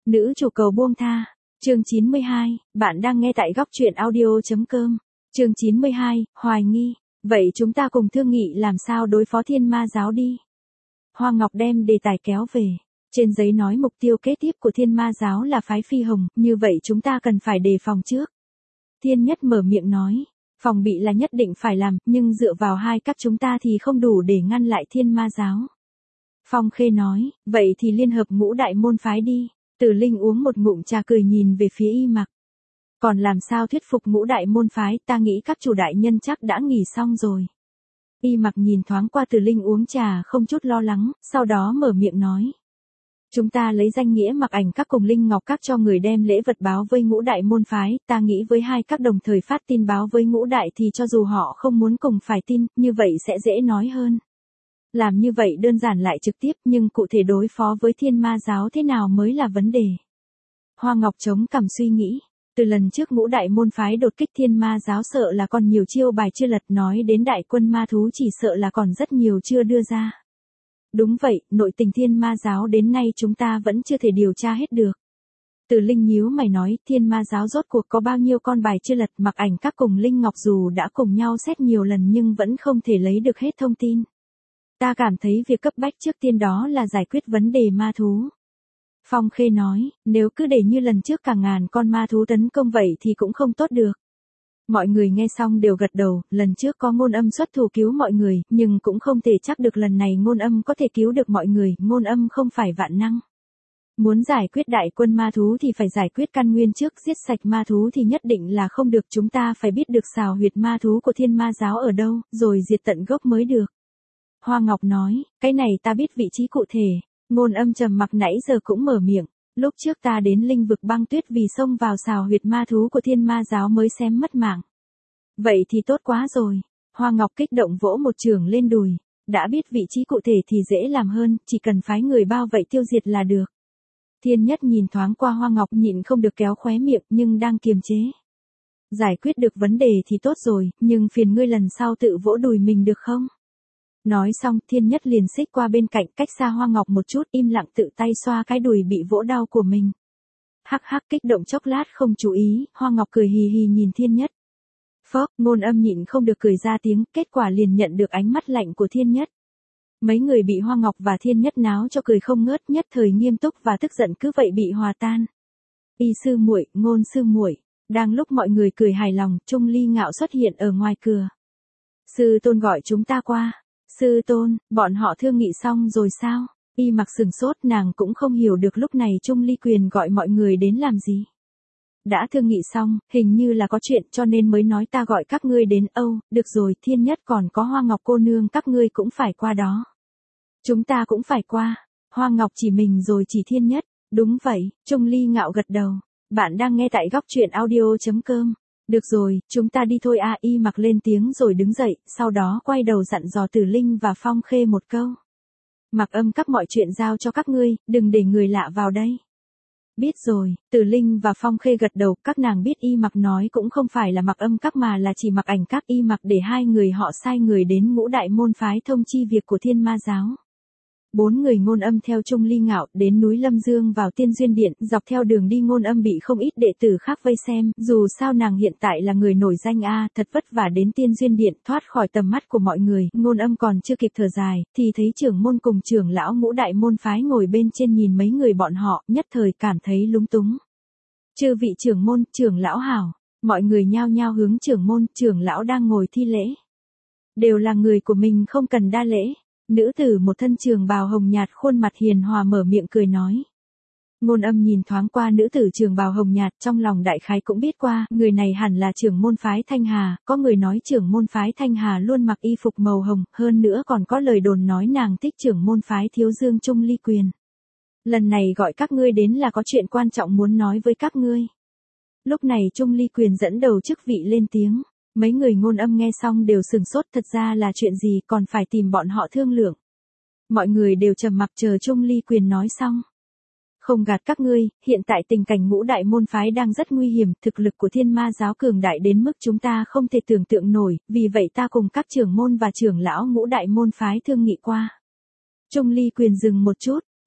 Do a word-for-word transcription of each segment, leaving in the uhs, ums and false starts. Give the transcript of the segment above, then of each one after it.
Nữ chủ cầu buông tha. Chương chín mươi hai, bạn đang nghe tại góc truyện audio.com. Chương chín mươi hai, hoài nghi. Vậy chúng ta cùng thương nghị làm sao đối phó thiên ma giáo đi. Hoa Ngọc đem đề tài kéo về. Trên giấy nói mục tiêu kế tiếp của thiên ma giáo là phái phi hồng, như vậy chúng ta cần phải đề phòng trước. Thiên Nhất mở miệng nói, phòng bị là nhất định phải làm, nhưng dựa vào hai các chúng ta thì không đủ để ngăn lại thiên ma giáo. Phong Khê nói, vậy thì liên hợp ngũ đại môn phái đi. Tử Linh uống một ngụm trà cười nhìn về phía Y Mặc. Còn làm sao thuyết phục ngũ đại môn phái, ta nghĩ các chủ đại nhân chắc đã nghỉ xong rồi. Y Mặc nhìn thoáng qua Tử Linh uống trà không chút lo lắng, sau đó mở miệng nói. Chúng ta lấy danh nghĩa Mặc Ảnh các cùng Linh Ngọc các cho người đem lễ vật báo với ngũ đại môn phái, ta nghĩ với hai các đồng thời phát tin báo với ngũ đại thì cho dù họ không muốn cùng phải tin, như vậy sẽ dễ nói hơn. Làm như vậy đơn giản lại trực tiếp, nhưng cụ thể đối phó với thiên ma giáo thế nào mới là vấn đề. Hoa Ngọc chống cằm suy nghĩ. Từ lần trước ngũ đại môn phái đột kích thiên ma giáo sợ là còn nhiều chiêu bài chưa lật, nói đến đại quân ma thú chỉ sợ là còn rất nhiều chưa đưa ra. Đúng vậy, nội tình thiên ma giáo đến nay chúng ta vẫn chưa thể điều tra hết được. Từ Linh nhíu mày nói, thiên ma giáo rốt cuộc có bao nhiêu con bài chưa lật, Mặc Ảnh các cùng Linh Ngọc dù đã cùng nhau xét nhiều lần nhưng vẫn không thể lấy được hết thông tin. Ta cảm thấy việc cấp bách trước tiên đó là giải quyết vấn đề ma thú. Phong Khê nói, nếu cứ để như lần trước cả ngàn con ma thú tấn công vậy thì cũng không tốt được. Mọi người nghe xong đều gật đầu, lần trước có Ngôn Âm xuất thủ cứu mọi người, nhưng cũng không thể chắc được lần này Ngôn Âm có thể cứu được mọi người, Ngôn Âm không phải vạn năng. Muốn giải quyết đại quân ma thú thì phải giải quyết căn nguyên trước, giết sạch ma thú thì nhất định là không được, chúng ta phải biết được xào huyệt ma thú của thiên ma giáo ở đâu, rồi diệt tận gốc mới được. Hoa Ngọc nói, cái này ta biết vị trí cụ thể. Ngôn Âm trầm mặc nãy giờ cũng mở miệng, lúc trước ta đến linh vực băng tuyết vì xông vào xào huyệt ma thú của thiên ma giáo mới xém mất mạng. Vậy thì tốt quá rồi. Hoa Ngọc kích động vỗ một trường lên đùi, đã biết vị trí cụ thể thì dễ làm hơn, chỉ cần phái người bao vây tiêu diệt là được. Thiên Nhất nhìn thoáng qua Hoa Ngọc nhịn không được kéo khóe miệng nhưng đang kiềm chế. Giải quyết được vấn đề thì tốt rồi, nhưng phiền ngươi lần sau tự vỗ đùi mình được không? Nói xong, Thiên Nhất liền xích qua bên cạnh, cách xa Hoa Ngọc một chút, im lặng tự tay xoa cái đùi bị vỗ đau của mình. Hắc hắc kích động chốc lát không chú ý, Hoa Ngọc cười hì hì nhìn Thiên Nhất. Phốc, Ngôn Âm nhịn không được cười ra tiếng, kết quả liền nhận được ánh mắt lạnh của Thiên Nhất. Mấy người bị Hoa Ngọc và Thiên Nhất náo cho cười không ngớt, nhất thời nghiêm túc và tức giận cứ vậy bị hòa tan. Y sư muội, Ngôn sư muội. Đang lúc mọi người cười hài lòng, Trung Ly Ngạo xuất hiện ở ngoài cửa. Sư tôn gọi chúng ta qua. Sư tôn, bọn họ thương nghị xong rồi sao? Y Mặc sừng sốt, nàng cũng không hiểu được lúc này Trung Ly Quyền gọi mọi người đến làm gì. Đã thương nghị xong, hình như là có chuyện cho nên mới nói ta gọi các ngươi đến. Âu, được rồi, Thiên Nhất còn có Hoa Ngọc cô nương các ngươi cũng phải qua đó. Chúng ta cũng phải qua. Hoa Ngọc chỉ mình rồi chỉ Thiên Nhất. Đúng vậy, Trung Ly Ngạo gật đầu. Bạn đang nghe tại góc truyện audio.com. Được rồi, chúng ta đi thôi a. Y Mặc lên tiếng rồi đứng dậy, sau đó quay đầu dặn dò Tử Linh và Phong Khê một câu. Mặc Âm các mọi chuyện giao cho các ngươi, đừng để người lạ vào đây. Biết rồi, Tử Linh và Phong Khê gật đầu, các nàng biết Y Mặc nói cũng không phải là Mặc Âm các mà là chỉ Mặc Ảnh các. Y Mặc để hai người họ sai người đến ngũ đại môn phái thông chi việc của thiên ma giáo. Bốn người Ngôn Âm theo Trung Ly Ngạo đến núi Lâm Dương vào Tiên Duyên Điện, dọc theo đường đi Ngôn Âm bị không ít đệ tử khác vây xem, dù sao nàng hiện tại là người nổi danh a, thật vất vả đến Tiên Duyên Điện, thoát khỏi tầm mắt của mọi người, Ngôn Âm còn chưa kịp thở dài, thì thấy trưởng môn cùng trưởng lão ngũ đại môn phái ngồi bên trên nhìn mấy người bọn họ, nhất thời cảm thấy lúng túng. Chư vị trưởng môn, trưởng lão hảo, mọi người nhao nhao hướng trưởng môn, trưởng lão đang ngồi thi lễ. Đều là người của mình không cần đa lễ. Nữ tử một thân trường bào hồng nhạt khuôn mặt hiền hòa mở miệng cười nói. Ngôn Âm nhìn thoáng qua nữ tử trường bào hồng nhạt, trong lòng đại khái cũng biết qua, người này hẳn là trưởng môn phái Thanh Hà, có người nói trưởng môn phái Thanh Hà luôn mặc y phục màu hồng, hơn nữa còn có lời đồn nói nàng thích trưởng môn phái Thiếu Dương Trung Ly Quyền. Lần này gọi các ngươi đến là có chuyện quan trọng muốn nói với các ngươi. Lúc này Trung Ly Quyền dẫn đầu chức vị lên tiếng. Mấy người Ngôn Âm nghe xong đều sừng sốt, thật ra là chuyện gì còn phải tìm bọn họ thương lượng. Mọi người đều trầm mặc chờ Trung Ly Quyền nói xong. Không gạt các ngươi, hiện tại tình cảnh ngũ đại môn phái đang rất nguy hiểm, thực lực của thiên ma giáo cường đại đến mức chúng ta không thể tưởng tượng nổi, vì vậy ta cùng các trưởng môn và trưởng lão ngũ đại môn phái thương nghị qua. Trung Ly Quyền dừng một chút,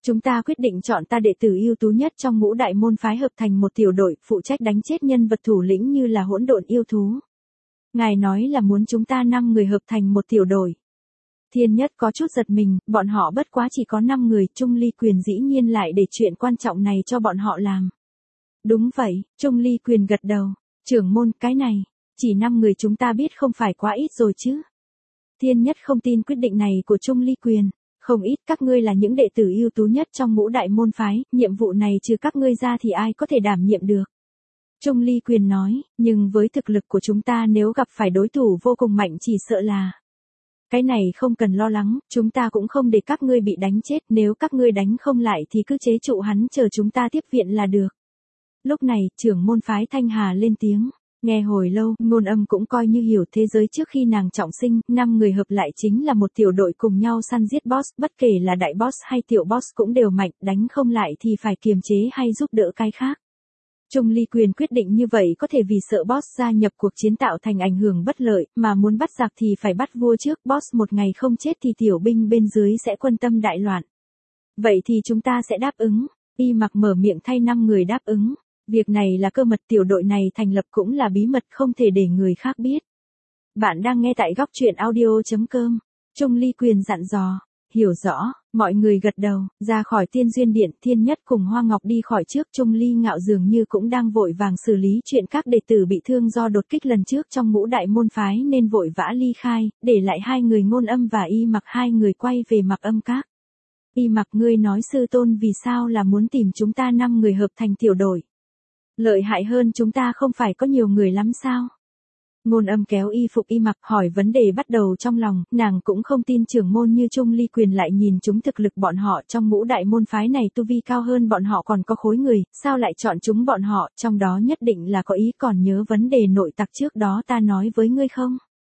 Chúng ta quyết định chọn ta đệ tử ưu tú nhất trong ngũ đại môn phái hợp thành một tiểu đội, phụ trách đánh chết nhân vật thủ lĩnh như là hỗn độn yêu thú. Ngài nói là muốn chúng ta năm người hợp thành một tiểu đội. Thiên Nhất có chút giật mình, bọn họ bất quá chỉ có năm người, Trung Ly Quyền dĩ nhiên lại để chuyện quan trọng này cho bọn họ làm. Đúng vậy, Trung Ly Quyền gật đầu, trưởng môn, cái này, chỉ năm người chúng ta biết không phải quá ít rồi chứ. Thiên Nhất không tin quyết định này của Trung Ly Quyền, không ít, các ngươi là những đệ tử ưu tú nhất trong ngũ đại môn phái, nhiệm vụ này trừ các ngươi ra thì ai có thể đảm nhiệm được. Trung Ly Quyền nói, nhưng với thực lực của chúng ta nếu gặp phải đối thủ vô cùng mạnh chỉ sợ là... Cái này không cần lo lắng, chúng ta cũng không để các ngươi bị đánh chết, nếu các ngươi đánh không lại thì cứ chế trụ hắn chờ chúng ta tiếp viện là được. Lúc này, trưởng môn phái Thanh Hà lên tiếng, nghe hồi lâu, Ngôn Âm cũng coi như hiểu thế giới trước khi nàng trọng sinh, năm người hợp lại chính là một tiểu đội cùng nhau săn giết boss, bất kể là đại boss hay tiểu boss cũng đều mạnh, đánh không lại thì phải kiềm chế hay giúp đỡ cái khác. Trung Ly Quyền quyết định như vậy có thể vì sợ boss gia nhập cuộc chiến tạo thành ảnh hưởng bất lợi, mà muốn bắt giặc thì phải bắt vua trước, boss một ngày không chết thì tiểu binh bên dưới sẽ quân tâm đại loạn. Vậy thì chúng ta sẽ đáp ứng. Y Mặc mở miệng thay năm người đáp ứng. Việc này là cơ mật, tiểu đội này thành lập cũng là bí mật, không thể để người khác biết. Bạn đang nghe tại góc truyện audio chấm com. Trung Ly Quyền dặn dò. Hiểu rõ, mọi người gật đầu, ra khỏi Tiên Duyên Điện, Thiên Nhất cùng Hoa Ngọc đi khỏi trước, Trung Ly Ngạo dường như cũng đang vội vàng xử lý chuyện các đệ tử bị thương do đột kích lần trước trong ngũ đại môn phái nên vội vã ly khai, để lại hai người Ngôn Âm và Y Mặc, hai người quay về Mặc Âm Các. Y Mặc, ngươi nói sư tôn vì sao là muốn tìm chúng ta năm người hợp thành tiểu đội? Lợi hại hơn chúng ta không phải có nhiều người lắm sao? Ngôn Âm kéo y phục Y Mặc hỏi vấn đề bắt đầu trong lòng, nàng cũng không tin trưởng môn như Trung Ly Quyền lại nhìn chúng thực lực bọn họ trong ngũ đại môn phái này tu vi cao hơn bọn họ còn có khối người, sao lại chọn chúng bọn họ, trong đó nhất định là có ý, còn nhớ vấn đề nội tặc trước đó ta nói với ngươi không?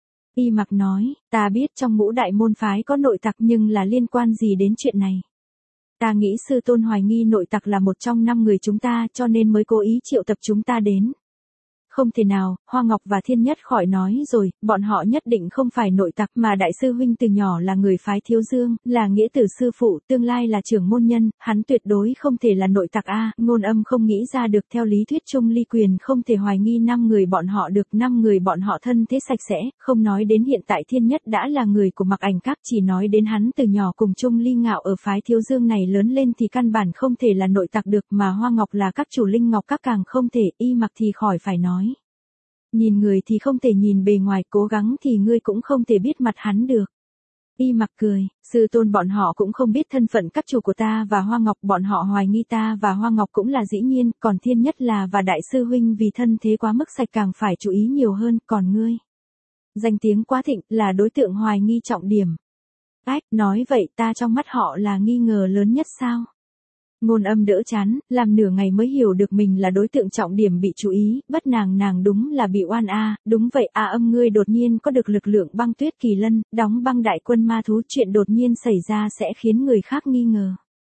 Y Mặc nói, ta biết trong ngũ đại môn phái có nội tặc nhưng là liên quan gì đến chuyện này? Ta nghĩ sư tôn hoài nghi nội tặc là một trong năm người chúng ta cho nên mới cố ý triệu tập chúng ta đến. Không thể nào, Hoa Ngọc và Thiên Nhất khỏi nói rồi, bọn họ nhất định không phải nội tặc mà đại sư huynh từ nhỏ là người phái Thiếu Dương, là nghĩa tử sư phụ, tương lai là trưởng môn nhân, hắn tuyệt đối không thể là nội tặc a. Ngôn Âm không nghĩ ra được, theo lý thuyết Trung Ly Quyền không thể hoài nghi năm người bọn họ được, năm người bọn họ thân thế sạch sẽ, không nói đến hiện tại Thiên Nhất đã là người của Mặc Ảnh Các, chỉ nói đến hắn từ nhỏ cùng Trung Ly Ngạo ở phái Thiếu Dương này lớn lên thì căn bản không thể là nội tặc được, mà Hoa Ngọc là các chủ Linh Ngọc Các càng không thể, Y Mặc thì khỏi phải nói. Nhìn người thì không thể nhìn bề ngoài, cố gắng thì ngươi cũng không thể biết mặt hắn được. Y Mặc cười, sư tôn bọn họ cũng không biết thân phận các chủ của ta và Hoa Ngọc, bọn họ hoài nghi ta và Hoa Ngọc cũng là dĩ nhiên, còn Thiên Nhất là và đại sư huynh vì thân thế quá mức sạch càng phải chú ý nhiều hơn, còn ngươi. Danh tiếng quá thịnh, là đối tượng hoài nghi trọng điểm. Ách, nói vậy ta trong mắt họ là nghi ngờ lớn nhất sao? Ngôn Âm đỡ chán, làm nửa ngày mới hiểu được mình là đối tượng trọng điểm bị chú ý, bất nàng nàng đúng là bị oan a. À. Đúng vậy a. À, Âm ngươi đột nhiên có được lực lượng băng tuyết kỳ lân, đóng băng đại quân ma thú, chuyện đột nhiên xảy ra sẽ khiến người khác nghi ngờ.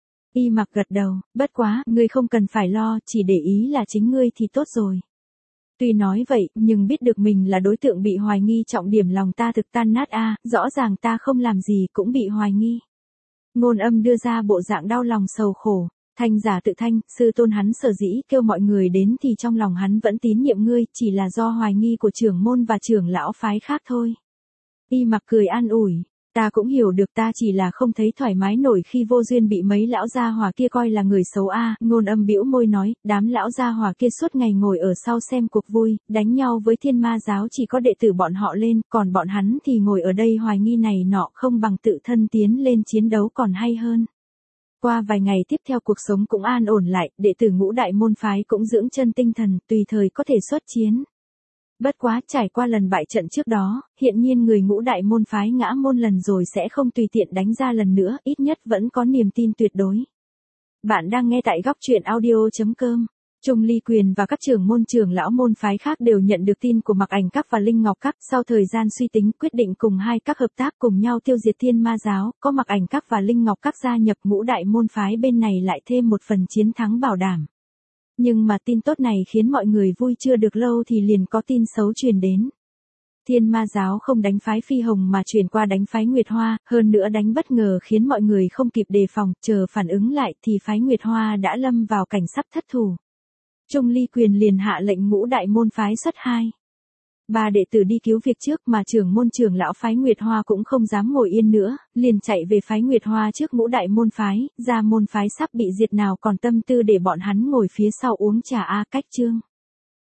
Y Mặc gật đầu, bất quá, ngươi không cần phải lo, chỉ để ý là chính ngươi thì tốt rồi. Tuy nói vậy, nhưng biết được mình là đối tượng bị hoài nghi trọng điểm lòng ta thực tan nát a. À, rõ ràng ta không làm gì cũng bị hoài nghi. Ngôn Âm đưa ra bộ dạng đau lòng sầu khổ. Thanh giả tự thanh, sư tôn hắn sở dĩ kêu mọi người đến thì trong lòng hắn vẫn tín nhiệm ngươi, chỉ là do hoài nghi của trưởng môn và trưởng lão phái khác thôi. Y Mặc cười an ủi, ta cũng hiểu được, ta chỉ là không thấy thoải mái nổi khi vô duyên bị mấy lão gia hỏa kia coi là người xấu a. À. Ngôn Âm bĩu môi nói, đám lão gia hỏa kia suốt ngày ngồi ở sau xem cuộc vui, đánh nhau với Thiên Ma giáo chỉ có đệ tử bọn họ lên, còn bọn hắn thì ngồi ở đây hoài nghi này nọ, không bằng tự thân tiến lên chiến đấu còn hay hơn. Qua vài ngày tiếp theo cuộc sống cũng an ổn lại, đệ tử ngũ đại môn phái cũng dưỡng chân tinh thần, tùy thời có thể xuất chiến. Bất quá trải qua lần bại trận trước đó, hiện nhiên người ngũ đại môn phái ngã môn lần rồi sẽ không tùy tiện đánh ra lần nữa, ít nhất vẫn có niềm tin tuyệt đối. Bạn đang nghe tại góc truyện audio chấm com. Trung Ly Quyền và các trưởng môn trưởng lão môn phái khác đều nhận được tin của Mặc Ảnh Các và Linh Ngọc Các, sau thời gian suy tính quyết định cùng hai các hợp tác cùng nhau tiêu diệt Thiên Ma giáo, có Mặc Ảnh Các và Linh Ngọc Các gia nhập ngũ đại môn phái bên này lại thêm một phần chiến thắng bảo đảm. Nhưng mà tin tốt này khiến mọi người vui chưa được lâu thì liền có tin xấu truyền đến. Thiên Ma giáo không đánh phái Phi Hồng mà chuyển qua đánh phái Nguyệt Hoa, hơn nữa đánh bất ngờ khiến mọi người không kịp đề phòng, chờ phản ứng lại thì phái Nguyệt Hoa đã lâm vào cảnh sắp thất thủ. Trung Ly Quyền liền hạ lệnh ngũ đại môn phái xuất hai. Ba đệ tử đi cứu việc trước mà trưởng môn trưởng lão phái Nguyệt Hoa cũng không dám ngồi yên nữa, liền chạy về phái Nguyệt Hoa trước ngũ đại môn phái, ra môn phái sắp bị diệt nào còn tâm tư để bọn hắn ngồi phía sau uống trà a cách chương.